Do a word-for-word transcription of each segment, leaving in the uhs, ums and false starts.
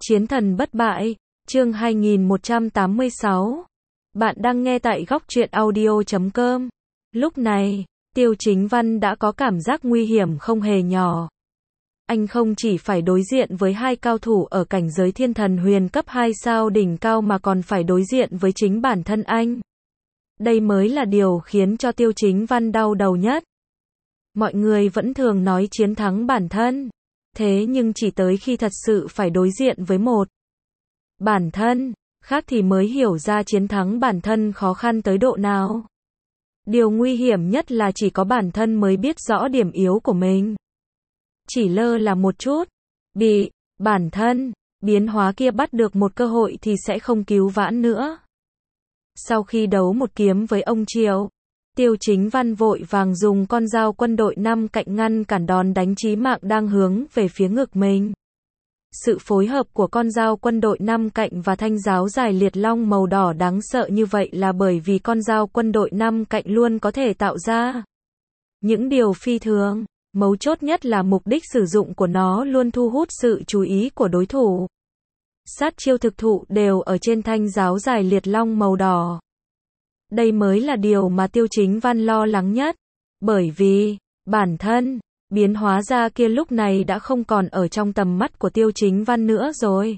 Chiến thần bất bại, chương hai nghìn một trăm tám mươi sáu. Bạn đang nghe tại góc truyện audio chấm com. Lúc này, Tiêu Chính Văn đã có cảm giác nguy hiểm không hề nhỏ. Anh không chỉ phải đối diện với hai cao thủ ở cảnh giới thiên thần huyền cấp hai sao đỉnh cao mà còn phải đối diện với chính bản thân anh. Đây mới là điều khiến cho Tiêu Chính Văn đau đầu nhất. Mọi người vẫn thường nói chiến thắng bản thân. Thế nhưng chỉ tới khi thật sự phải đối diện với một bản thân khác thì mới hiểu ra chiến thắng bản thân khó khăn tới độ nào. Điều nguy hiểm nhất là chỉ có bản thân mới biết rõ điểm yếu của mình. Chỉ lơ là một chút, bị bản thân biến hóa kia bắt được một cơ hội thì sẽ không cứu vãn nữa. Sau khi đấu một kiếm với ông Triệu, Tiêu Chính Văn vội vàng dùng con dao quân đội năm cạnh ngăn cản đòn đánh chí mạng đang hướng về phía ngực mình. Sự phối hợp của con dao quân đội năm cạnh và thanh giáo dài liệt long màu đỏ đáng sợ như vậy là bởi vì con dao quân đội năm cạnh luôn có thể tạo ra những điều phi thường. Mấu chốt nhất là mục đích sử dụng của nó luôn thu hút sự chú ý của đối thủ. Sát chiêu thực thụ đều ở trên thanh giáo dài liệt long màu đỏ. Đây mới là điều mà Tiêu Chính Văn lo lắng nhất. Bởi vì, bản thân, biến hóa ra kia lúc này đã không còn ở trong tầm mắt của Tiêu Chính Văn nữa rồi.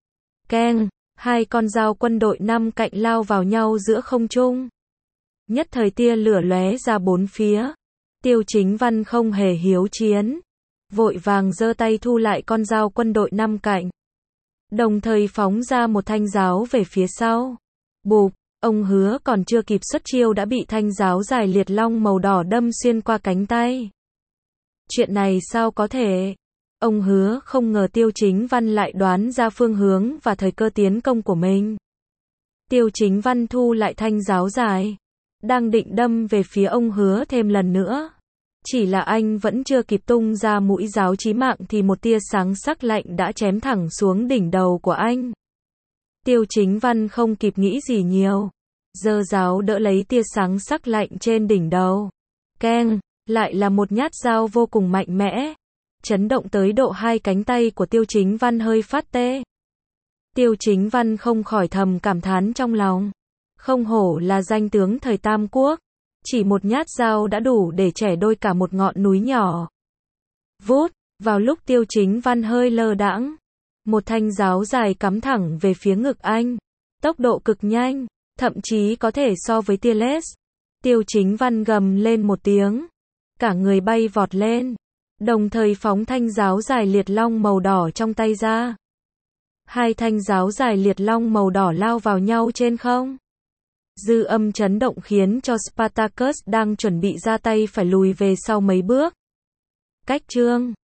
Keng, hai con dao quân đội năm cạnh lao vào nhau giữa không trung. Nhất thời tia lửa lóe ra bốn phía. Tiêu Chính Văn không hề hiếu chiến. Vội vàng giơ tay thu lại con dao quân đội năm cạnh. Đồng thời phóng ra một thanh giáo về phía sau. Bụp. Ông Hứa còn chưa kịp xuất chiêu đã bị thanh giáo dài liệt long màu đỏ đâm xuyên qua cánh tay. Chuyện này sao có thể? Ông Hứa không ngờ Tiêu Chính Văn lại đoán ra phương hướng và thời cơ tiến công của mình. Tiêu Chính Văn thu lại thanh giáo dài, đang định đâm về phía ông Hứa thêm lần nữa. Chỉ là anh vẫn chưa kịp tung ra mũi giáo chí mạng thì một tia sáng sắc lạnh đã chém thẳng xuống đỉnh đầu của anh. Tiêu Chính Văn không kịp nghĩ gì nhiều, giơ giáo đỡ lấy tia sáng sắc lạnh trên đỉnh đầu. Keng, lại là một nhát dao vô cùng mạnh mẽ, chấn động tới độ hai cánh tay của Tiêu Chính Văn hơi phát tê. Tiêu Chính Văn không khỏi thầm cảm thán trong lòng, không hổ là danh tướng thời Tam Quốc, chỉ một nhát dao đã đủ để chẻ đôi cả một ngọn núi nhỏ. Vút, vào lúc Tiêu Chính Văn hơi lơ đãng, một thanh giáo dài cắm thẳng về phía ngực anh, tốc độ cực nhanh, thậm chí có thể so với tia laser. Tiêu Chính Văn gầm lên một tiếng, cả người bay vọt lên, đồng thời phóng thanh giáo dài liệt long màu đỏ trong tay ra. Hai thanh giáo dài liệt long màu đỏ lao vào nhau trên không. Dư âm chấn động khiến cho Spartacus đang chuẩn bị ra tay phải lùi về sau mấy bước. Cách chương